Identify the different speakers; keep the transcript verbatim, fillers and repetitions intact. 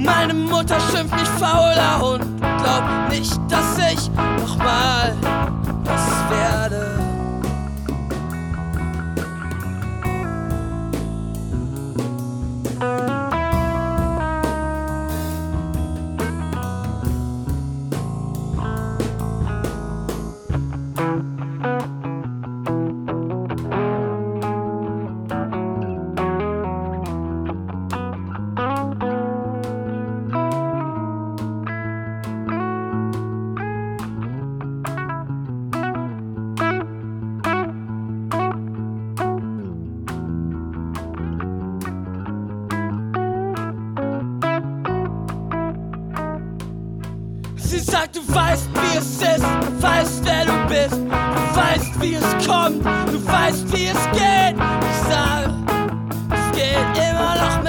Speaker 1: Meine Mutter schimpft mich fauler Hund. Glaub nicht, dass ich nochmal was werde. Sie sagt, du weißt, wie es ist, du weißt, wer du bist, du weißt, wie es kommt, du weißt, wie es geht. Ich sage, es geht immer noch